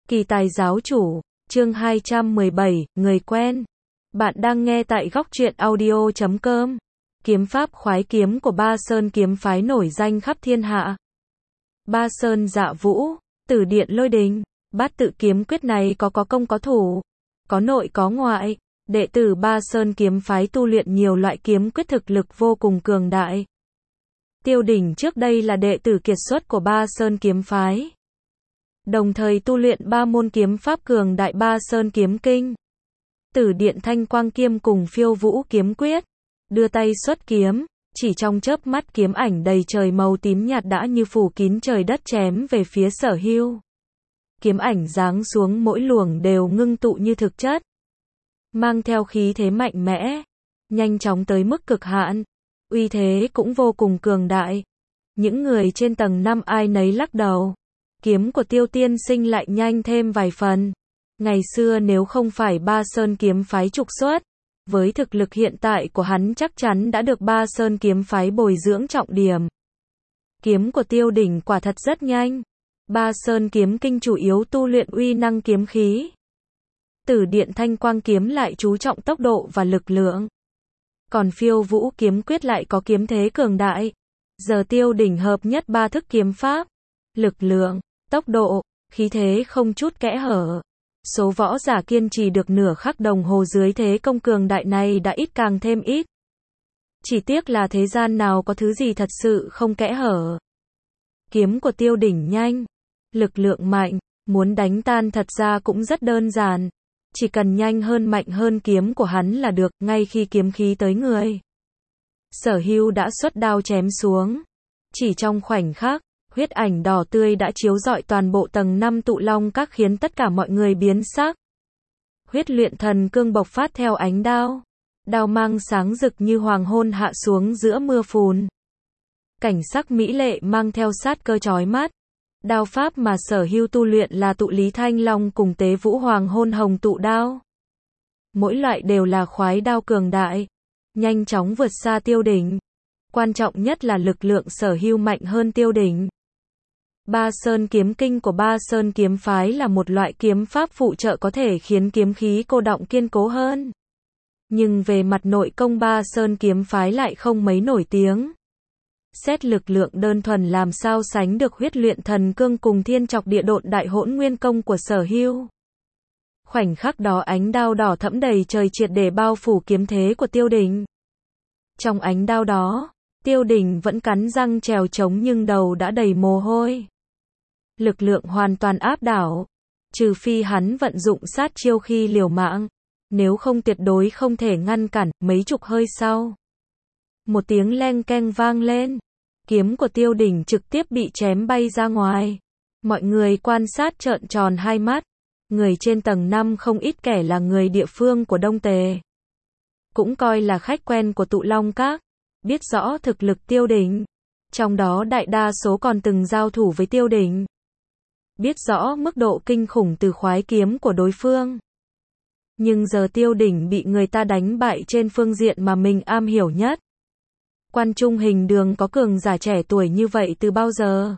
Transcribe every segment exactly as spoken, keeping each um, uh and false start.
Kỳ tài giáo chủ, chương hai trăm mười bảy, người quen. Bạn đang nghe tại góc truyện audio chấm com. Kiếm pháp khoái kiếm của Ba Sơn kiếm phái nổi danh khắp thiên hạ. Ba Sơn Dạ Vũ, Tử Điện Lôi Đình, Bát Tự kiếm quyết này có có công có thủ, có nội có ngoại. Đệ tử Ba Sơn kiếm phái tu luyện nhiều loại kiếm quyết thực lực vô cùng cường đại. Tiêu Đỉnh trước đây là đệ tử kiệt xuất của Ba Sơn kiếm phái, đồng thời tu luyện ba môn kiếm pháp cường đại Ba Sơn kiếm kinh, Tử Điện Thanh Quang kiếm cùng Phiêu Vũ kiếm quyết. Đưa tay xuất kiếm, chỉ trong chớp mắt kiếm ảnh đầy trời màu tím nhạt đã như phủ kín trời đất chém về phía Sở Hưu. Kiếm ảnh giáng xuống mỗi luồng đều ngưng tụ như thực chất, mang theo khí thế mạnh mẽ, nhanh chóng tới mức cực hạn, uy thế cũng vô cùng cường đại. Những người trên tầng năm ai nấy lắc đầu. Kiếm của Tiêu tiên sinh lại nhanh thêm vài phần. Ngày xưa nếu không phải Ba Sơn kiếm phái trục xuất, với thực lực hiện tại của hắn chắc chắn đã được Ba Sơn kiếm phái bồi dưỡng trọng điểm. Kiếm của Tiêu Đỉnh quả thật rất nhanh. Ba Sơn kiếm kinh chủ yếu tu luyện uy năng kiếm khí. Tử Điện Thanh Quang kiếm lại chú trọng tốc độ và lực lượng. Còn Phiêu Vũ kiếm quyết lại có kiếm thế cường đại. Giờ Tiêu Đỉnh hợp nhất ba thức kiếm pháp, lực lượng, tốc độ, khí thế không chút kẽ hở. Số võ giả kiên trì được nửa khắc đồng hồ dưới thế công cường đại này đã ít càng thêm ít. Chỉ tiếc là thế gian nào có thứ gì thật sự không kẽ hở. Kiếm của Tiêu Đỉnh nhanh, lực lượng mạnh, muốn đánh tan thật ra cũng rất đơn giản. Chỉ cần nhanh hơn mạnh hơn kiếm của hắn là được. Ngay khi kiếm khí tới người, Sở Hưu đã xuất đao chém xuống. Chỉ trong khoảnh khắc, huyết ảnh đỏ tươi đã chiếu rọi toàn bộ tầng năm Tụ Long Các khiến tất cả mọi người biến sắc. Huyết luyện thần cương bộc phát theo ánh đao. Đao mang sáng rực như hoàng hôn hạ xuống giữa mưa phùn. Cảnh sắc mỹ lệ mang theo sát cơ chói mắt. Đao pháp mà Sở Hưu tu luyện là Tụ Lý Thanh Long cùng Tế Vũ Hoàng Hôn Hồng Tụ Đao. Mỗi loại đều là khoái đao cường đại, nhanh chóng vượt xa Tiêu Đỉnh. Quan trọng nhất là lực lượng Sở Hưu mạnh hơn Tiêu Đỉnh. Ba Sơn kiếm kinh của Ba Sơn kiếm phái là một loại kiếm pháp phụ trợ có thể khiến kiếm khí cô đọng kiên cố hơn. Nhưng về mặt nội công Ba Sơn kiếm phái lại không mấy nổi tiếng. Xét lực lượng đơn thuần làm sao sánh được huyết luyện thần cương cùng thiên chọc địa độn đại hỗn nguyên công của Sở Hưu. Khoảnh khắc đó ánh đao đỏ thẫm đầy trời triệt để bao phủ kiếm thế của Tiêu Đỉnh. Trong ánh đao đó, Tiêu Đỉnh vẫn cắn răng trèo trống nhưng đầu đã đầy mồ hôi. Lực lượng hoàn toàn áp đảo. Trừ phi hắn vận dụng sát chiêu khi liều mạng, nếu không tuyệt đối không thể ngăn cản. Mấy chục hơi sau, một tiếng leng keng vang lên. Kiếm của Tiêu Đỉnh trực tiếp bị chém bay ra ngoài. Mọi người quan sát trợn tròn hai mắt. Người trên tầng năm không ít kẻ là người địa phương của Đông Tề, cũng coi là khách quen của Tụ Long Các, biết rõ thực lực Tiêu Đỉnh. Trong đó đại đa số còn từng giao thủ với Tiêu Đỉnh, biết rõ mức độ kinh khủng từ khoái kiếm của đối phương. Nhưng giờ Tiêu Đỉnh bị người ta đánh bại trên phương diện mà mình am hiểu nhất. Quan Trung Hình Đường có cường giả trẻ tuổi như vậy từ bao giờ?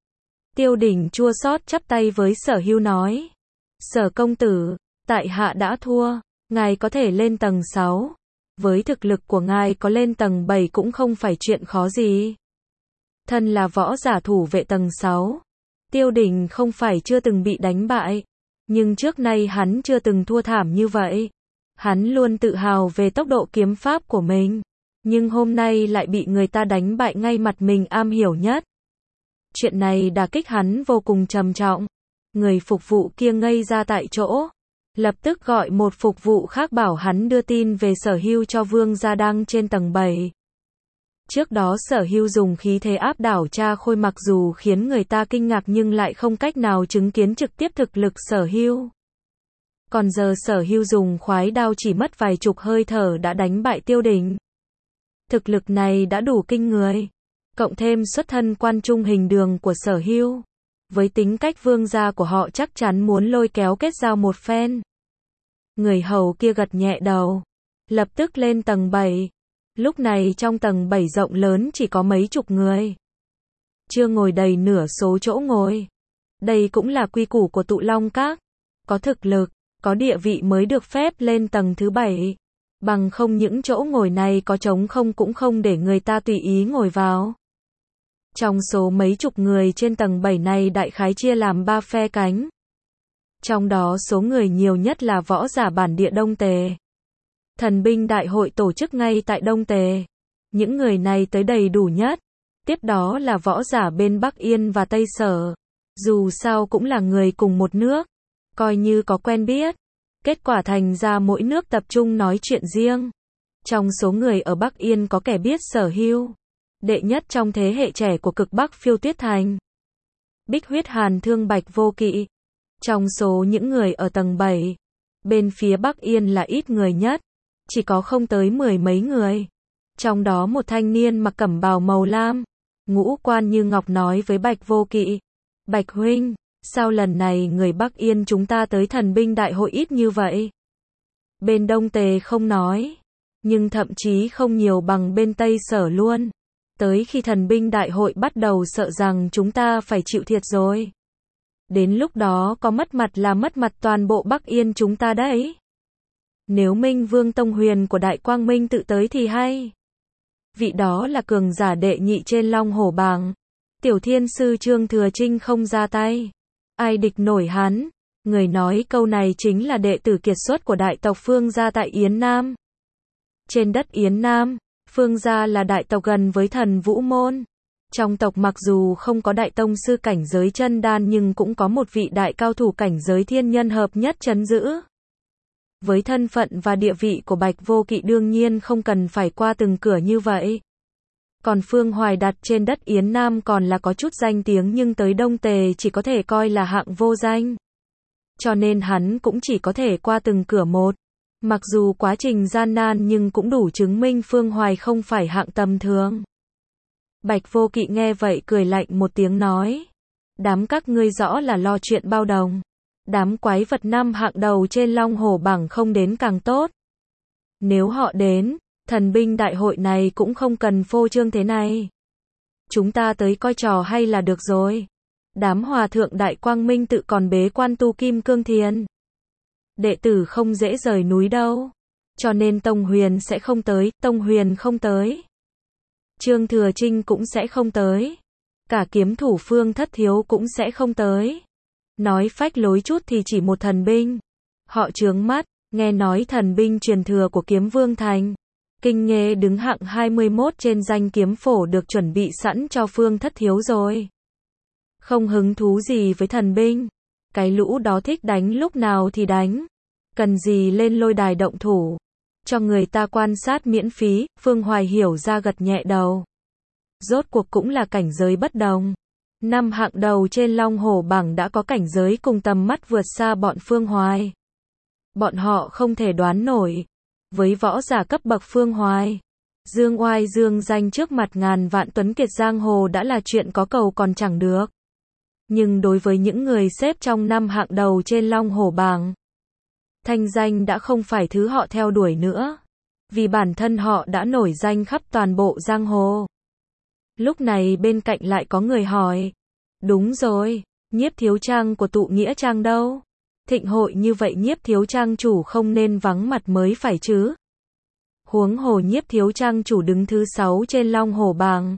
Tiêu Đỉnh chua xót chắp tay với Sở Hưu nói. Sở công tử, tại hạ đã thua, ngài có thể lên tầng sáu. Với thực lực của ngài có lên tầng bảy cũng không phải chuyện khó gì. Thân là võ giả thủ vệ tầng sáu. Tiêu Đỉnh không phải chưa từng bị đánh bại, nhưng trước nay hắn chưa từng thua thảm như vậy. Hắn luôn tự hào về tốc độ kiếm pháp của mình, nhưng hôm nay lại bị người ta đánh bại ngay mặt mình am hiểu nhất. Chuyện này đả kích hắn vô cùng trầm trọng. Người phục vụ kia ngây ra tại chỗ, lập tức gọi một phục vụ khác bảo hắn đưa tin về Sở Hưu cho Vương gia đang trên tầng bảy. Trước đó Sở Hưu dùng khí thế áp đảo Cha Khôi mặc dù khiến người ta kinh ngạc nhưng lại không cách nào chứng kiến trực tiếp thực lực Sở Hưu. Còn giờ Sở Hưu dùng khoái đao chỉ mất vài chục hơi thở đã đánh bại Tiêu Đỉnh. Thực lực này đã đủ kinh người, cộng thêm xuất thân Quan Trung Hình Đường của Sở Hưu. Với tính cách vương gia của họ chắc chắn muốn lôi kéo kết giao một phen. Người hầu kia gật nhẹ đầu, lập tức lên tầng bảy. Lúc này trong tầng bảy rộng lớn chỉ có mấy chục người, chưa ngồi đầy nửa số chỗ ngồi. Đây cũng là quy củ của Tụ Long Các. Có thực lực, có địa vị mới được phép lên tầng thứ bảy. Bằng không những chỗ ngồi này có trống không cũng không để người ta tùy ý ngồi vào. Trong số mấy chục người trên tầng bảy này đại khái chia làm ba phe cánh. Trong đó số người nhiều nhất là võ giả bản địa Đông Tề. Thần binh đại hội tổ chức ngay tại Đông Tề. Những người này tới đầy đủ nhất. Tiếp đó là võ giả bên Bắc Yên và Tây Sở. Dù sao cũng là người cùng một nước. Coi như có quen biết. Kết quả thành ra mỗi nước tập trung nói chuyện riêng. Trong số người ở Bắc Yên có kẻ biết Sở Hưu. Đệ nhất trong thế hệ trẻ của cực Bắc Phiêu Tuyết Thành. Bích huyết hàn thương Bạch Vô Kỵ. Trong số những người ở tầng bảy. Bên phía Bắc Yên là ít người nhất. Chỉ có không tới mười mấy người. Trong đó một thanh niên mặc cẩm bào màu lam. Ngũ quan như ngọc nói với Bạch Vô Kỵ. Bạch huynh, sao lần này người Bắc Yên chúng ta tới thần binh đại hội ít như vậy? Bên Đông Tề không nói. Nhưng thậm chí không nhiều bằng bên Tây Sở luôn. Tới khi thần binh đại hội bắt đầu sợ rằng chúng ta phải chịu thiệt rồi. Đến lúc đó có mất mặt là mất mặt toàn bộ Bắc Yên chúng ta đấy. Nếu Minh Vương Tông Huyền của Đại Quang Minh tự tới thì hay. Vị đó là cường giả đệ nhị trên Long Hổ bảng. Tiểu Thiên Sư Trương Thừa Trinh không ra tay. Ai địch nổi hắn? Người nói câu này chính là đệ tử kiệt xuất của đại tộc Phương gia tại Yến Nam. Trên đất Yến Nam, Phương gia là đại tộc gần với Thần Vũ Môn. Trong tộc mặc dù không có đại tông sư cảnh giới chân đan nhưng cũng có một vị đại cao thủ cảnh giới thiên nhân hợp nhất trấn giữ. Với thân phận và địa vị của Bạch Vô Kỵ đương nhiên không cần phải qua từng cửa như vậy. Còn Phương Hoài đặt trên đất Yến Nam còn là có chút danh tiếng nhưng tới Đông Tề chỉ có thể coi là hạng vô danh. Cho nên hắn cũng chỉ có thể qua từng cửa một. Mặc dù quá trình gian nan nhưng cũng đủ chứng minh Phương Hoài không phải hạng tầm thường. Bạch Vô Kỵ nghe vậy cười lạnh một tiếng nói. Đám các ngươi rõ là lo chuyện bao đồng. Đám quái vật năm hạng đầu trên Long Hổ bảng không đến càng tốt. Nếu họ đến, thần binh đại hội này cũng không cần phô trương thế này. Chúng ta tới coi trò hay là được rồi. Đám hòa thượng Đại Quang Minh tự còn bế quan tu Kim Cương Thiền. Đệ tử không dễ rời núi đâu. Cho nên Tông Huyền sẽ không tới, Tông Huyền không tới. Trương Thừa Trinh cũng sẽ không tới. Cả kiếm thủ Phương Thất Thiếu cũng sẽ không tới. Nói phách lối chút thì chỉ một thần binh. Họ trướng mắt, nghe nói thần binh truyền thừa của Kiếm Vương Thành. Kinh Nghê đứng hạng hai mươi mốt trên danh kiếm phổ được chuẩn bị sẵn cho Phương Thất Thiếu rồi. Không hứng thú gì với thần binh. Cái lũ đó thích đánh lúc nào thì đánh. Cần gì lên lôi đài động thủ. Cho người ta quan sát miễn phí, Phương Hoài hiểu ra gật nhẹ đầu. Rốt cuộc cũng là cảnh giới bất đồng. Năm hạng đầu trên Long Hổ bảng đã có cảnh giới cùng tầm mắt vượt xa bọn Phương Hoài. Bọn họ không thể đoán nổi. Với võ giả cấp bậc Phương Hoài, dương oai dương danh trước mặt ngàn vạn tuấn kiệt giang hồ đã là chuyện có cầu còn chẳng được. Nhưng đối với những người xếp trong năm hạng đầu trên Long Hổ bảng, thanh danh đã không phải thứ họ theo đuổi nữa. Vì bản thân họ đã nổi danh khắp toàn bộ giang hồ. Lúc này bên cạnh lại có người hỏi. Đúng rồi, Nhiếp thiếu trang của Tụ Nghĩa Trang đâu? Thịnh hội như vậy Nhiếp thiếu trang chủ không nên vắng mặt mới phải chứ? Huống hồ Nhiếp thiếu trang chủ đứng thứ sáu trên Long Hổ bảng.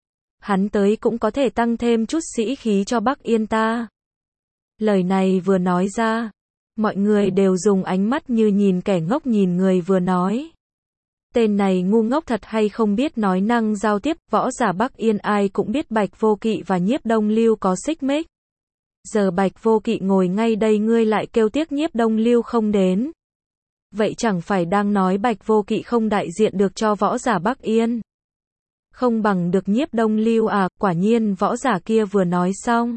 Hắn tới cũng có thể tăng thêm chút sĩ khí cho Bắc Yên ta. Lời này vừa nói ra, mọi người đều dùng ánh mắt như nhìn kẻ ngốc nhìn người vừa nói. Tên này ngu ngốc thật hay không biết nói năng giao tiếp, võ giả Bắc Yên ai cũng biết Bạch Vô Kỵ và Nhiếp Đông Lưu có xích mích. Giờ Bạch Vô Kỵ ngồi ngay đây ngươi lại kêu tiếc Nhiếp Đông Lưu không đến. Vậy chẳng phải đang nói Bạch Vô Kỵ không đại diện được cho võ giả Bắc Yên. Không bằng được Nhiếp Đông Lưu à, quả nhiên võ giả kia vừa nói xong.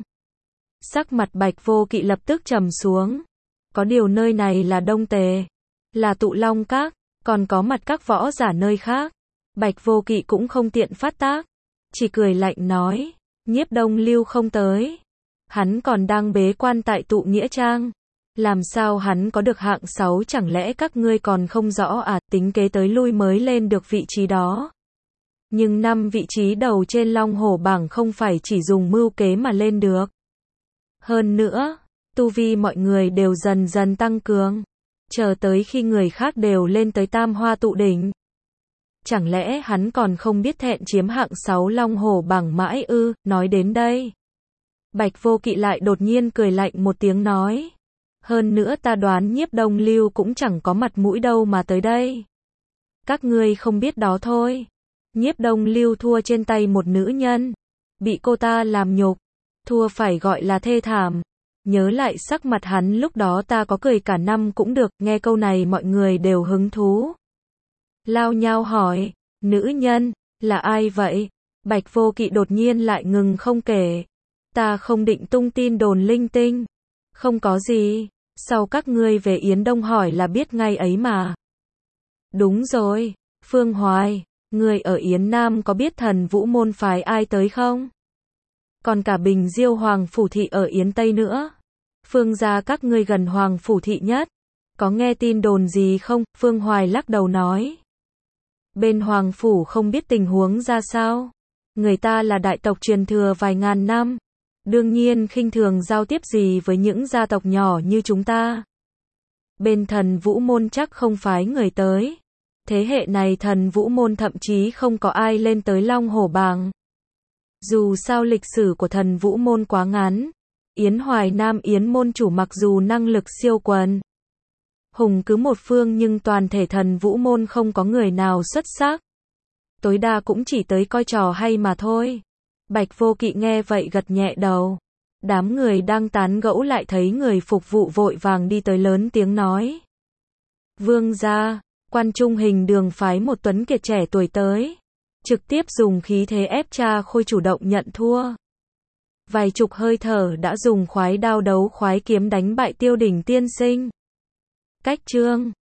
Sắc mặt Bạch Vô Kỵ lập tức trầm xuống. Có điều nơi này là Đông Tề, là Tụ Long Các, còn có mặt các võ giả nơi khác. Bạch Vô Kỵ cũng không tiện phát tác, chỉ cười lạnh nói, Nhiếp Đông Lưu không tới. Hắn còn đang bế quan tại Tụ Nghĩa Trang. Làm sao hắn có được hạng sáu chẳng lẽ các ngươi còn không rõ à, tính kế tới lui mới lên được vị trí đó. Nhưng năm vị trí đầu trên Long Hổ bảng không phải chỉ dùng mưu kế mà lên được. Hơn nữa, tu vi mọi người đều dần dần tăng cường, chờ tới khi người khác đều lên tới tam hoa tụ đỉnh. Chẳng lẽ hắn còn không biết thẹn chiếm hạng sáu long hổ bảng mãi ư? Nói đến đây, Bạch Vô Kỵ lại đột nhiên cười lạnh một tiếng nói. Hơn nữa ta đoán Nhiếp Đông Lưu cũng chẳng có mặt mũi đâu mà tới đây. Các ngươi không biết đó thôi. Nhiếp Đông Lưu thua trên tay một nữ nhân, bị cô ta làm nhục, thua phải gọi là thê thảm. Nhớ lại sắc mặt hắn lúc đó ta có cười cả năm cũng được. Nghe câu này mọi người đều hứng thú, lao nhau hỏi, nữ nhân, là ai vậy? Bạch Vô Kỵ đột nhiên lại ngừng không kể. Ta không định tung tin đồn linh tinh. Không có gì, sau các ngươi về Yến Đông hỏi là biết ngay ấy mà. Đúng rồi, Phương Hoài, người ở Yến Nam có biết Thần Vũ môn phái ai tới không? Còn cả Bình Diêu Hoàng Phủ Thị ở Yến Tây nữa. Phương gia các ngươi gần Hoàng Phủ Thị nhất. Có nghe tin đồn gì không? Phương Hoài lắc đầu nói. Bên Hoàng Phủ không biết tình huống ra sao. Người ta là đại tộc truyền thừa vài ngàn năm. Đương nhiên khinh thường giao tiếp gì với những gia tộc nhỏ như chúng ta. Bên Thần Vũ môn chắc không phái người tới. Thế hệ này Thần Vũ môn thậm chí không có ai lên tới Long Hổ Bảng. Dù sao lịch sử của Thần Vũ môn quá ngắn. Yến Hoài Nam Yến môn chủ mặc dù năng lực siêu quần hùng cứ một phương nhưng toàn thể Thần Vũ môn không có người nào xuất sắc. Tối đa cũng chỉ tới coi trò hay mà thôi. Bạch Vô Kỵ nghe vậy gật nhẹ đầu. Đám người đang tán gẫu lại thấy người phục vụ vội vàng đi tới lớn tiếng nói. Vương gia, Quan Trung Hình Đường phái một tuấn kiệt trẻ tuổi tới. Trực tiếp dùng khí thế ép cha Khôi chủ động nhận thua. Vài chục hơi thở đã dùng khoái đao đấu khoái kiếm đánh bại Tiêu Đỉnh tiên sinh. Cách chương